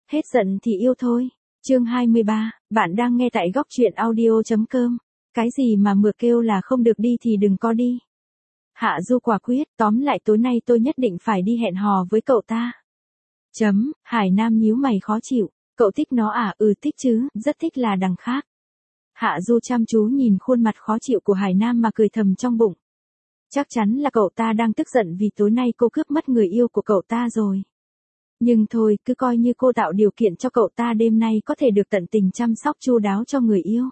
Hết giận thì yêu thôi. Chương 23, bạn đang nghe tại góc truyện audio.com. Cái gì mà mưa kêu là không được đi thì đừng có đi. Hạ Du quả quyết, tóm lại tối nay tôi nhất định phải đi hẹn hò với cậu ta. Hải Nam nhíu mày khó chịu, cậu thích nó à? Thích chứ, rất thích là đằng khác. Hạ Du chăm chú nhìn khuôn mặt khó chịu của Hải Nam mà cười thầm trong bụng. Chắc chắn là cậu ta đang tức giận vì tối nay cô cướp mất người yêu của cậu ta rồi. Nhưng thôi, cứ coi như cô tạo điều kiện cho cậu ta đêm nay có thể được tận tình chăm sóc chu đáo cho người yêu.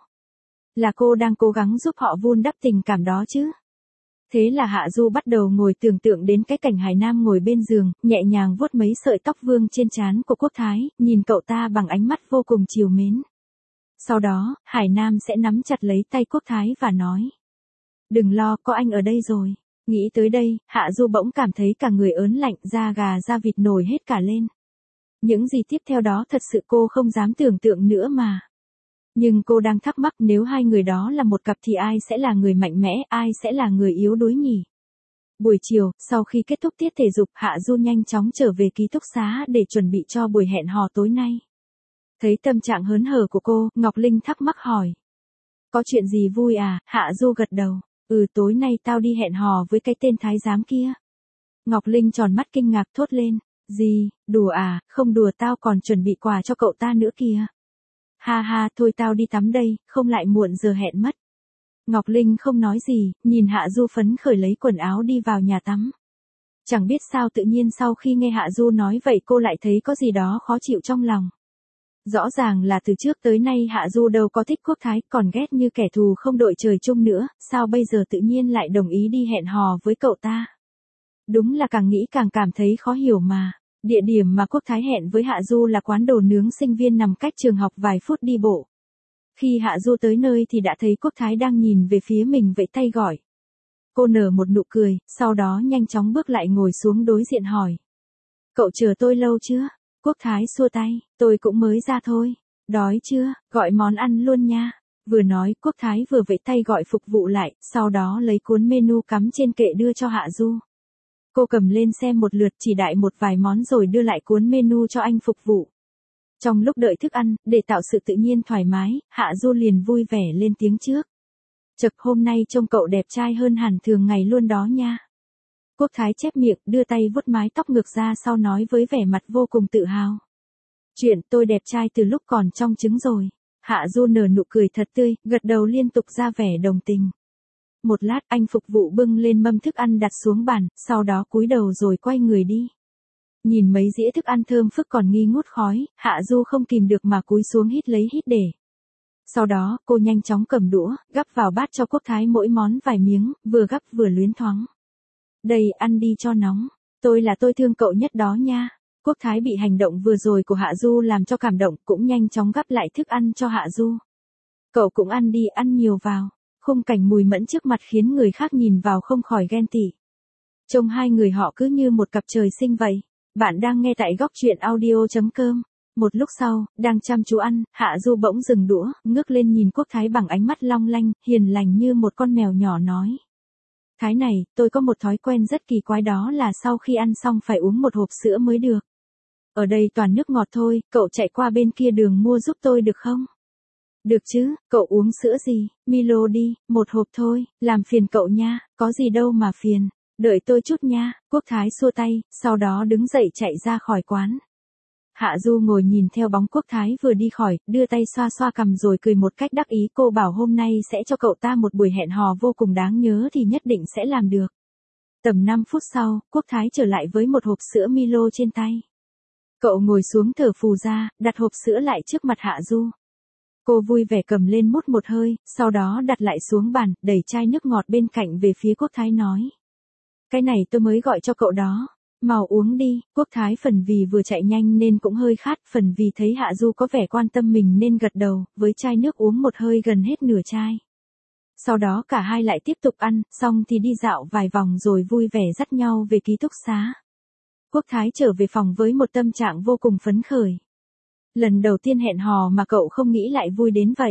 Là cô đang cố gắng giúp họ vun đắp tình cảm đó chứ. Thế là Hạ Du bắt đầu ngồi tưởng tượng đến cái cảnh Hải Nam ngồi bên giường, nhẹ nhàng vuốt mấy sợi tóc vương trên trán của Quốc Thái, nhìn cậu ta bằng ánh mắt vô cùng trìu mến. Sau đó, Hải Nam sẽ nắm chặt lấy tay Quốc Thái và nói. Đừng lo, có anh ở đây rồi. Nghĩ tới đây, Hạ Du bỗng cảm thấy cả người ớn lạnh, da gà da vịt nổi hết cả lên. Những gì tiếp theo đó thật sự cô không dám tưởng tượng nữa mà. Nhưng cô đang thắc mắc nếu hai người đó là một cặp thì ai sẽ là người mạnh mẽ, ai sẽ là người yếu đuối nhỉ? Buổi chiều, sau khi kết thúc tiết thể dục, Hạ Du nhanh chóng trở về ký túc xá để chuẩn bị cho buổi hẹn hò tối nay. Thấy tâm trạng hớn hở của cô, Ngọc Linh thắc mắc hỏi. Có chuyện gì vui à? Hạ Du gật đầu. Tối nay tao đi hẹn hò với cái tên thái giám kia. Ngọc Linh tròn mắt kinh ngạc thốt lên. Gì, đùa à? Không đùa, tao còn chuẩn bị quà cho cậu ta nữa kìa. Ha ha, thôi tao đi tắm đây, không lại muộn giờ hẹn mất. Ngọc Linh không nói gì, nhìn Hạ Du phấn khởi lấy quần áo đi vào nhà tắm. Chẳng biết sao tự nhiên sau khi nghe Hạ Du nói vậy cô lại thấy có gì đó khó chịu trong lòng. Rõ ràng là từ trước tới nay Hạ Du đâu có thích Quốc Thái, còn ghét như kẻ thù không đội trời chung nữa, sao bây giờ tự nhiên lại đồng ý đi hẹn hò với cậu ta. Đúng là càng nghĩ càng cảm thấy khó hiểu mà. Địa điểm mà Quốc Thái hẹn với Hạ Du là quán đồ nướng sinh viên nằm cách trường học vài phút đi bộ. Khi Hạ Du tới nơi thì đã thấy Quốc Thái đang nhìn về phía mình vẫy tay gọi. Cô nở một nụ cười, sau đó nhanh chóng bước lại ngồi xuống đối diện hỏi. Cậu chờ tôi lâu chưa? Quốc Thái xua tay, tôi cũng mới ra thôi. Đói chưa? Gọi món ăn luôn nha. Vừa nói Quốc Thái vừa vẫy tay gọi phục vụ lại, sau đó lấy cuốn menu cắm trên kệ đưa cho Hạ Du. Cô cầm lên xem một lượt, chỉ đại một vài món rồi đưa lại cuốn menu cho anh phục vụ. Trong lúc đợi thức ăn, để tạo sự tự nhiên thoải mái, Hạ Du liền vui vẻ lên tiếng trước. Chật, hôm nay trông cậu đẹp trai hơn hẳn thường ngày luôn đó nha. Quốc Thái chép miệng, đưa tay vuốt mái tóc ngược ra sau nói với vẻ mặt vô cùng tự hào. Chuyện tôi đẹp trai từ lúc còn trong trứng rồi. Hạ Du nở nụ cười thật tươi, gật đầu liên tục ra vẻ đồng tình. Một lát anh phục vụ bưng lên mâm thức ăn đặt xuống bàn, sau đó cúi đầu rồi quay người đi. Nhìn mấy dĩa thức ăn thơm phức còn nghi ngút khói, Hạ Du không kìm được mà cúi xuống hít lấy hít để. Sau đó, cô nhanh chóng cầm đũa, gắp vào bát cho Quốc Thái mỗi món vài miếng, vừa gắp vừa luyến thoáng. Đây, ăn đi cho nóng. Tôi thương cậu nhất đó nha. Quốc Thái bị hành động vừa rồi của Hạ Du làm cho cảm động, cũng nhanh chóng gắp lại thức ăn cho Hạ Du. Cậu cũng ăn đi, ăn nhiều vào. Khung cảnh mùi mẫn trước mặt khiến người khác nhìn vào không khỏi ghen tị. Trông hai người họ cứ như một cặp trời sinh vậy. Bạn đang nghe tại góc truyện audio.com. Một lúc sau, đang chăm chú ăn, Hạ Du bỗng dừng đũa, ngước lên nhìn Quốc Thái bằng ánh mắt long lanh, hiền lành như một con mèo nhỏ nói. Thái này, tôi có một thói quen rất kỳ quái, đó là sau khi ăn xong phải uống một hộp sữa mới được. Ở đây toàn nước ngọt thôi, cậu chạy qua bên kia đường mua giúp tôi được không? Được chứ, cậu uống sữa gì? Milo đi, một hộp thôi, làm phiền cậu nha, có gì đâu mà phiền. Đợi tôi chút nha. Quốc Thái xua tay, sau đó đứng dậy chạy ra khỏi quán. Hạ Du ngồi nhìn theo bóng Quốc Thái vừa đi khỏi, đưa tay xoa xoa cằm rồi cười một cách đắc ý. Cô bảo hôm nay sẽ cho cậu ta một buổi hẹn hò vô cùng đáng nhớ thì nhất định sẽ làm được. Tầm 5 phút sau, Quốc Thái trở lại với một hộp sữa Milo trên tay. Cậu ngồi xuống thở phù ra, đặt hộp sữa lại trước mặt Hạ Du. Cô vui vẻ cầm lên mút một hơi, sau đó đặt lại xuống bàn, đẩy chai nước ngọt bên cạnh về phía Quốc Thái nói. Cái này tôi mới gọi cho cậu đó. Mau uống đi. Quốc Thái phần vì vừa chạy nhanh nên cũng hơi khát, phần vì thấy Hạ Du có vẻ quan tâm mình nên gật đầu, với chai nước uống một hơi gần hết nửa chai. Sau đó cả hai lại tiếp tục ăn, xong thì đi dạo vài vòng rồi vui vẻ dắt nhau về ký túc xá. Quốc Thái trở về phòng với một tâm trạng vô cùng phấn khởi. Lần đầu tiên hẹn hò mà cậu không nghĩ lại vui đến vậy.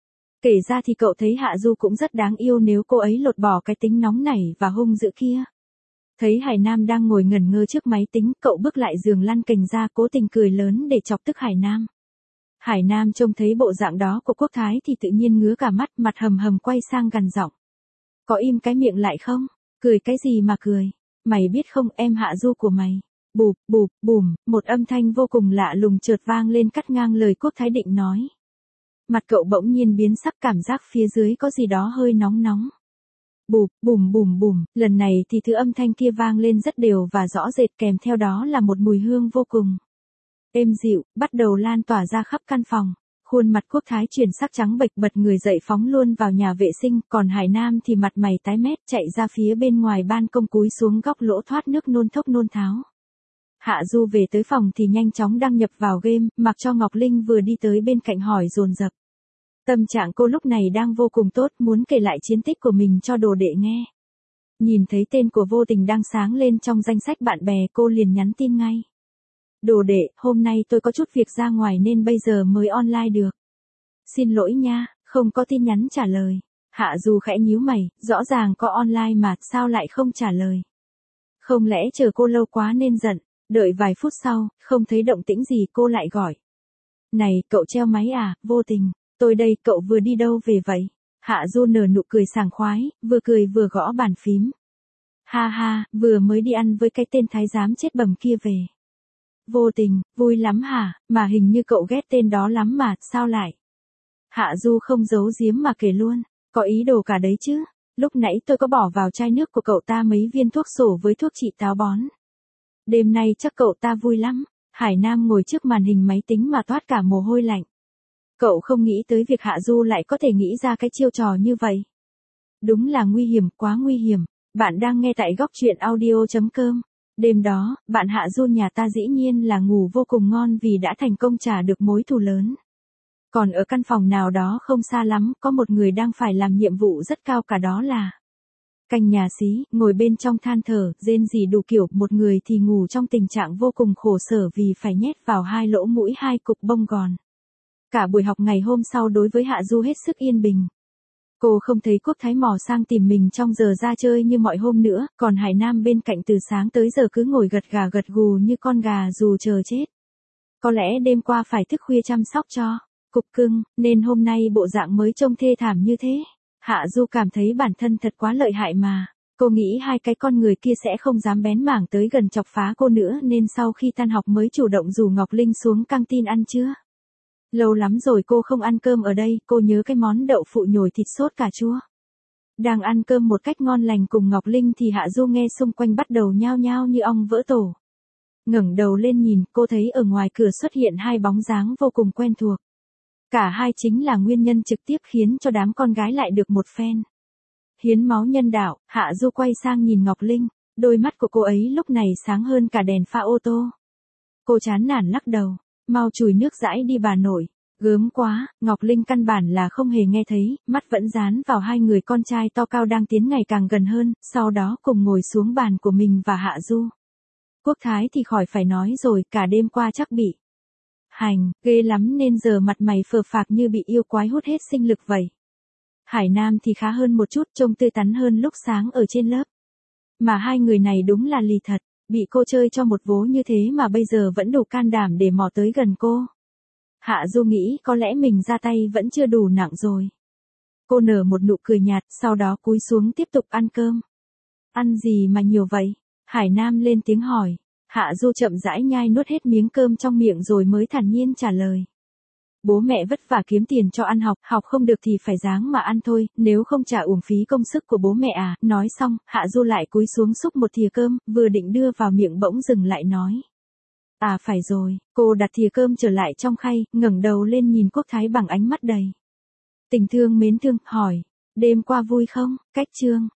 Kể ra thì cậu thấy Hạ Du cũng rất đáng yêu nếu cô ấy lột bỏ cái tính nóng nảy và hung dữ kia. Thấy Hải Nam đang ngồi ngẩn ngơ trước máy tính, cậu bước lại giường lăn cành ra cố tình cười lớn để chọc tức Hải Nam. Hải Nam trông thấy bộ dạng đó của Quốc Thái thì tự nhiên ngứa cả mắt, mặt hầm hầm quay sang gằn giọng. Có im cái miệng lại không? Cười cái gì mà cười? Mày biết không, em Hạ Du của mày. Bụp, bụp, bùm, một âm thanh vô cùng lạ lùng chợt vang lên cắt ngang lời Quốc Thái định nói. Mặt cậu bỗng nhiên biến sắc, cảm giác phía dưới có gì đó hơi nóng nóng. Bụp, bùm bùm bùm, lần này thì thứ âm thanh kia vang lên rất đều và rõ rệt, kèm theo đó là một mùi hương vô cùng êm dịu, bắt đầu lan tỏa ra khắp căn phòng. Khuôn mặt Quốc Thái chuyển sắc trắng bệch, bật người dậy phóng luôn vào nhà vệ sinh, còn Hải Nam thì mặt mày tái mét chạy ra phía bên ngoài ban công cúi xuống góc lỗ thoát nước nôn thốc nôn tháo. Hạ Du về tới phòng thì nhanh chóng đăng nhập vào game, mặc cho Ngọc Linh vừa đi tới bên cạnh hỏi dồn dập. Tâm trạng cô lúc này đang vô cùng tốt, muốn kể lại chiến tích của mình cho đồ đệ nghe. Nhìn thấy tên của Vô Tình đang sáng lên trong danh sách bạn bè, cô liền nhắn tin ngay. Đồ đệ, hôm nay tôi có chút việc ra ngoài nên bây giờ mới online được. Xin lỗi nha, không có tin nhắn trả lời. Hạ Du khẽ nhíu mày, rõ ràng có online mà, sao lại không trả lời? Không lẽ chờ cô lâu quá nên giận? Đợi vài phút sau, không thấy động tĩnh gì cô lại gọi. Này, cậu treo máy à, Vô Tình, tôi đây, cậu vừa đi đâu về vậy? Hạ Du nở nụ cười sảng khoái, vừa cười vừa gõ bàn phím. Ha ha, vừa mới đi ăn với cái tên thái giám chết bầm kia về. Vô Tình, vui lắm hả, mà hình như cậu ghét tên đó lắm mà, sao lại? Hạ Du không giấu giếm mà kể luôn, có ý đồ cả đấy chứ, lúc nãy tôi có bỏ vào chai nước của cậu ta mấy viên thuốc sổ với thuốc trị táo bón. Đêm nay chắc cậu ta vui lắm. Hải Nam ngồi trước màn hình máy tính mà toát cả mồ hôi lạnh. Cậu không nghĩ tới việc Hạ Du lại có thể nghĩ ra cái chiêu trò như vậy. Đúng là nguy hiểm, quá nguy hiểm. Bạn đang nghe tại góc truyện audio.com. Đêm đó, bạn Hạ Du nhà ta dĩ nhiên là ngủ vô cùng ngon vì đã thành công trả được mối thù lớn. Còn ở căn phòng nào đó không xa lắm, có một người đang phải làm nhiệm vụ rất cao, cả đó là canh nhà xí, ngồi bên trong than thở, rên rỉ đủ kiểu, một người thì ngủ trong tình trạng vô cùng khổ sở vì phải nhét vào hai lỗ mũi hai cục bông gòn. Cả buổi học ngày hôm sau đối với Hạ Du hết sức yên bình. Cô không thấy Quốc Thái mò sang tìm mình trong giờ ra chơi như mọi hôm nữa, còn Hải Nam bên cạnh từ sáng tới giờ cứ ngồi gật gà gật gù như con gà dù chờ chết. Có lẽ đêm qua phải thức khuya chăm sóc cho cục cưng, nên hôm nay bộ dạng mới trông thê thảm như thế. Hạ Du cảm thấy bản thân thật quá lợi hại mà. Cô nghĩ hai cái con người kia sẽ không dám bén mảng tới gần chọc phá cô nữa nên sau khi tan học mới chủ động rủ Ngọc Linh xuống căng tin ăn trưa. Lâu lắm rồi cô không ăn cơm ở đây, cô nhớ cái món đậu phụ nhồi thịt sốt cà chua. Đang ăn cơm một cách ngon lành cùng Ngọc Linh thì Hạ Du nghe xung quanh bắt đầu nhao nhao như ong vỡ tổ. Ngẩng đầu lên nhìn, cô thấy ở ngoài cửa xuất hiện hai bóng dáng vô cùng quen thuộc. Cả hai chính là nguyên nhân trực tiếp khiến cho đám con gái lại được một phen hiến máu nhân đạo. Hạ Du quay sang nhìn Ngọc Linh, đôi mắt của cô ấy lúc này sáng hơn cả đèn pha ô tô. Cô chán nản lắc đầu, mau chùi nước dãi đi bà nội. Gớm quá, Ngọc Linh căn bản là không hề nghe thấy, mắt vẫn dán vào hai người con trai to cao đang tiến ngày càng gần hơn, sau đó cùng ngồi xuống bàn của mình và Hạ Du. Quốc Thái thì khỏi phải nói rồi, cả đêm qua chắc bị hành, ghê lắm nên giờ mặt mày phờ phạc như bị yêu quái hút hết sinh lực vậy. Hải Nam thì khá hơn một chút, trông tươi tắn hơn lúc sáng ở trên lớp. Mà hai người này đúng là lì thật, bị cô chơi cho một vố như thế mà bây giờ vẫn đủ can đảm để mò tới gần cô. Hạ Du nghĩ có lẽ mình ra tay vẫn chưa đủ nặng rồi. Cô nở một nụ cười nhạt, sau đó cúi xuống tiếp tục ăn cơm. Ăn gì mà nhiều vậy? Hải Nam lên tiếng hỏi. Hạ Du chậm rãi nhai nuốt hết miếng cơm trong miệng rồi mới thản nhiên trả lời. Bố mẹ vất vả kiếm tiền cho ăn học, học không được thì phải ráng mà ăn thôi, nếu không trả uổng phí công sức của bố mẹ à. Nói xong, Hạ Du lại cúi xuống xúc một thìa cơm, vừa định đưa vào miệng bỗng dừng lại nói. À phải rồi, cô đặt thìa cơm trở lại trong khay, ngẩng đầu lên nhìn Quốc Thái bằng ánh mắt đầy tình thương mến thương, hỏi. Đêm qua vui không? Cách chương.